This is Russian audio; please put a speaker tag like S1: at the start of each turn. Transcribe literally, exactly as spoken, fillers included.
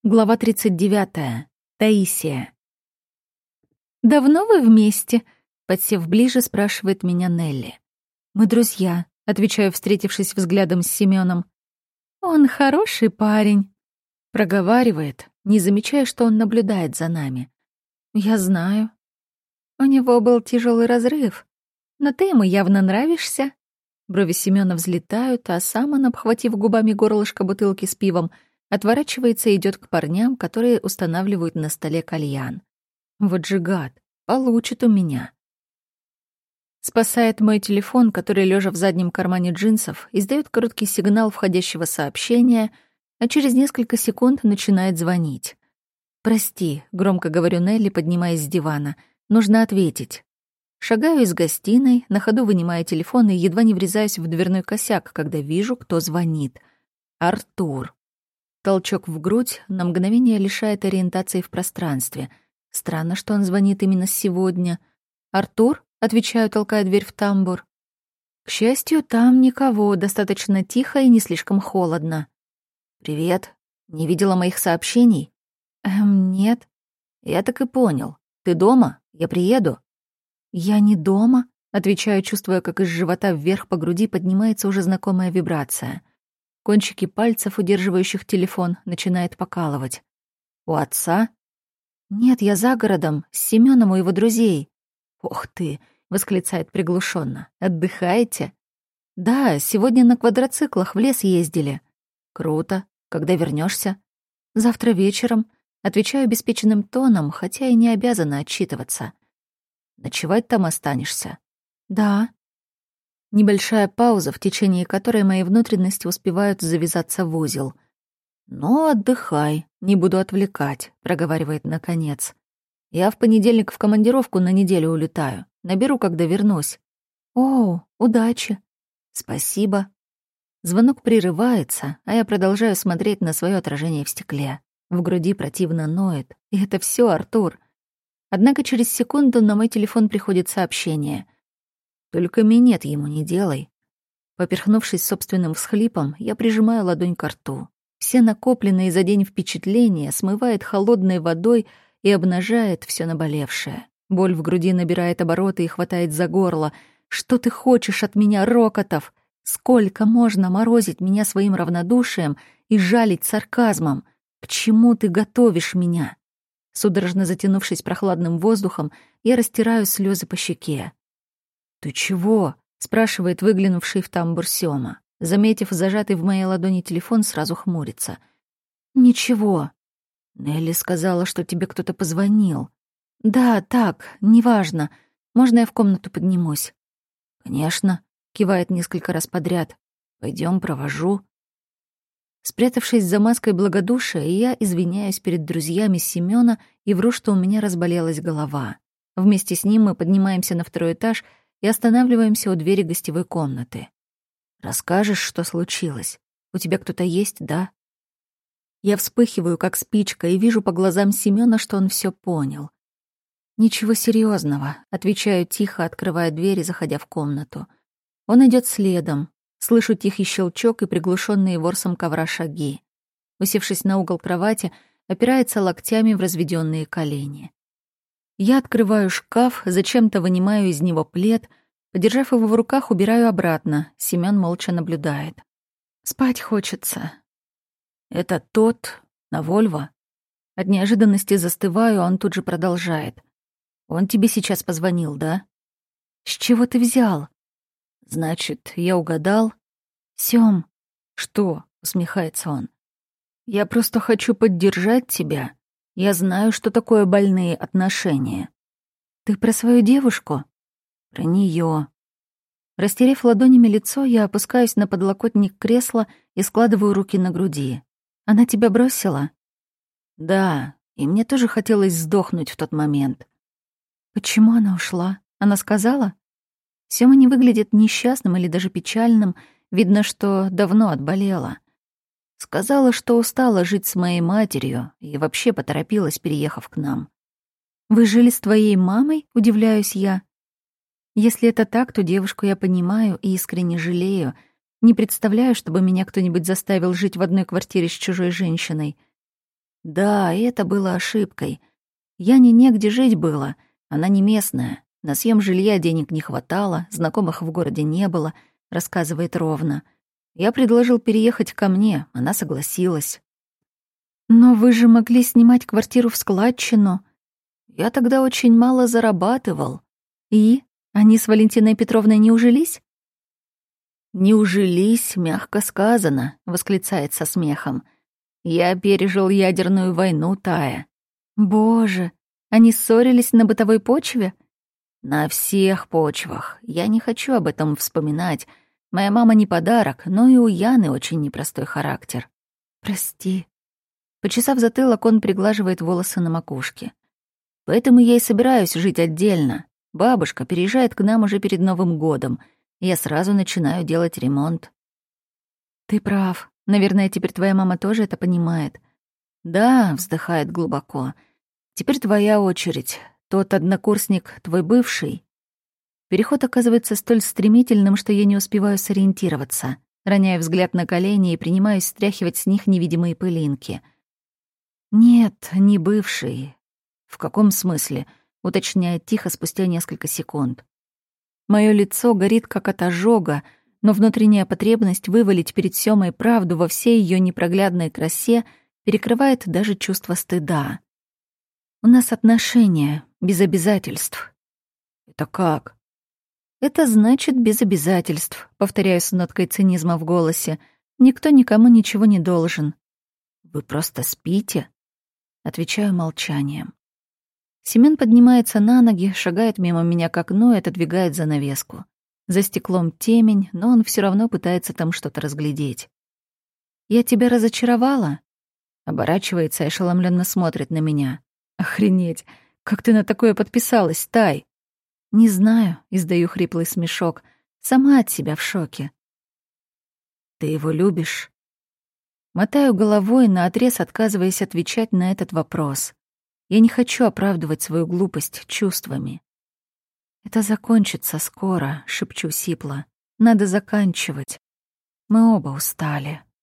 S1: Глава тридцать девятая. Таисия. «Давно вы вместе?» — подсев ближе, спрашивает меня Нелли. «Мы друзья», — отвечаю, встретившись взглядом с Семёном. «Он хороший парень», — проговаривает, не замечая, что он наблюдает за нами. «Я знаю. У него был тяжелый разрыв, но ты ему явно нравишься». Брови Семёна взлетают, а сам он, обхватив губами горлышко бутылки с пивом, отворачивается и идёт к парням, которые устанавливают на столе кальян. Вот же гад, получит у меня. Спасает мой телефон, который, лежа в заднем кармане джинсов, издаёт короткий сигнал входящего сообщения, а через несколько секунд начинает звонить. «Прости», — громко говорю Нелли, поднимаясь с дивана, — «нужно ответить». Шагаю из гостиной, на ходу вынимая телефон и едва не врезаюсь в дверной косяк, когда вижу, кто звонит. Артур. Толчок в грудь на мгновение лишает ориентации в пространстве. Странно, что он звонит именно сегодня. «Артур?» — отвечаю, толкая дверь в тамбур. К счастью, там никого, достаточно тихо и не слишком холодно. «Привет. Не видела моих сообщений?» «Эм, нет». «Я так и понял. Ты дома? Я приеду». «Я не дома», — отвечаю, чувствуя, как из живота вверх по груди поднимается уже знакомая вибрация. Кончики пальцев, удерживающих телефон, начинает покалывать. «У отца?» «Нет, я за городом, с Семёном у его друзей». «Ох ты!» — восклицает приглушенно. «Отдыхаете?» «Да, сегодня на квадроциклах в лес ездили». «Круто. Когда вернешься? «Завтра вечером». Отвечаю обеспеченным тоном, хотя и не обязана отчитываться. «Ночевать там останешься?» «Да». Небольшая пауза, в течение которой мои внутренности успевают завязаться в узел. «Ну, отдыхай, не буду отвлекать», — проговаривает наконец. «Я в понедельник в командировку на неделю улетаю. Наберу, когда вернусь». «О, удачи». «Спасибо». Звонок прерывается, а я продолжаю смотреть на свое отражение в стекле. В груди противно ноет. И это все, Артур. Однако через секунду на мой телефон приходит сообщение. «Только минет ему не делай». Поперхнувшись собственным всхлипом, я прижимаю ладонь к рту. Все накопленные за день впечатления смывает холодной водой и обнажает все наболевшее. Боль в груди набирает обороты и хватает за горло. «Что ты хочешь от меня, Рокотов? Сколько можно морозить меня своим равнодушием и жалить сарказмом? К чему ты готовишь меня?» Судорожно затянувшись прохладным воздухом, я растираю слезы по щеке. «Ты чего?» — спрашивает выглянувший в тамбур Сёма. Заметив зажатый в моей ладони телефон, сразу хмурится. «Ничего». «Нелли сказала, что тебе кто-то позвонил». «Да, так, неважно. Можно я в комнату поднимусь?» «Конечно», — кивает несколько раз подряд. «Пойдём, провожу». Спрятавшись за маской благодушия, я извиняюсь перед друзьями Семёна и вру, что у меня разболелась голова. Вместе с ним мы поднимаемся на второй этаж и останавливаемся у двери гостевой комнаты. «Расскажешь, что случилось? У тебя кто-то есть, да?» Я вспыхиваю, как спичка, и вижу по глазам Семёна, что он всё понял. «Ничего серьёзного», — отвечаю тихо, открывая дверь и заходя в комнату. Он идёт следом. Слышу тихий щелчок и приглушённые ворсом ковра шаги. Усевшись на угол кровати, опирается локтями в разведённые колени. Я открываю шкаф, зачем-то вынимаю из него плед, подержав его в руках, убираю обратно. Семён молча наблюдает. «Спать хочется». «Это тот на Вольво?» От неожиданности застываю, а он тут же продолжает. «Он тебе сейчас позвонил, да?» «С чего ты взял?» «Значит, я угадал?» «Сём». «Что?» — усмехается он. «Я просто хочу поддержать тебя. Я знаю, что такое больные отношения». «Ты про свою девушку?» «Про неё». Растерев ладонями лицо, я опускаюсь на подлокотник кресла и складываю руки на груди. «Она тебя бросила?» «Да, и мне тоже хотелось сдохнуть в тот момент». «Почему она ушла? Она сказала?» Сёма не выглядит несчастным или даже печальным, видно, что давно отболела. Сказала, что устала жить с моей матерью и вообще поторопилась, переехав к нам. «Вы жили с твоей мамой?» — удивляюсь я. Если это так, то девушку я понимаю и искренне жалею. Не представляю, чтобы меня кто-нибудь заставил жить в одной квартире с чужой женщиной. Да, и это было ошибкой. Я не негде жить было, она не местная. На съем жилья денег не хватало, знакомых в городе не было, рассказывает ровно. Я предложил переехать ко мне, она согласилась. Но вы же могли снимать квартиру в складчину. Я тогда очень мало зарабатывал. И они с Валентиной Петровной не ужились? «Не ужились, мягко сказано», — восклицает со смехом. «Я пережил ядерную войну, Тая». «Боже, они ссорились на бытовой почве?» «На всех почвах. Я не хочу об этом вспоминать. Моя мама не подарок, но и у Яны очень непростой характер». «Прости». Почесав затылок, он приглаживает волосы на макушке. «Поэтому я и собираюсь жить отдельно. Бабушка переезжает к нам уже перед Новым годом. Я сразу начинаю делать ремонт». «Ты прав. Наверное, теперь твоя мама тоже это понимает». «Да», — вздыхает глубоко. «Теперь твоя очередь. Тот однокурсник твой бывший». Переход оказывается столь стремительным, что я не успеваю сориентироваться. Роняю взгляд на колени и принимаюсь стряхивать с них невидимые пылинки. «Нет, не бывший». «В каком смысле?» — уточняет тихо спустя несколько секунд. Моё лицо горит как от ожога, но внутренняя потребность вывалить перед Сёмой правду во всей её непроглядной красе перекрывает даже чувство стыда. У нас отношения, без обязательств. Это как? Это значит без обязательств, повторяю с ноткой цинизма в голосе. Никто никому ничего не должен. Вы просто спите? Отвечаю молчанием. Семён поднимается на ноги, шагает мимо меня к окну и отодвигает занавеску. За стеклом темень, но он всё равно пытается там что-то разглядеть. «Я тебя разочаровала?» Оборачивается и ошеломлённо смотрит на меня. «Охренеть! Как ты на такое подписалась, Тай?» «Не знаю», — издаю хриплый смешок. Сама от себя в шоке. «Ты его любишь?» Мотаю головой, наотрез отказываясь отвечать на этот вопрос. Я не хочу оправдывать свою глупость чувствами. «Это закончится скоро», — шепчу сипло. «Надо заканчивать. Мы оба устали».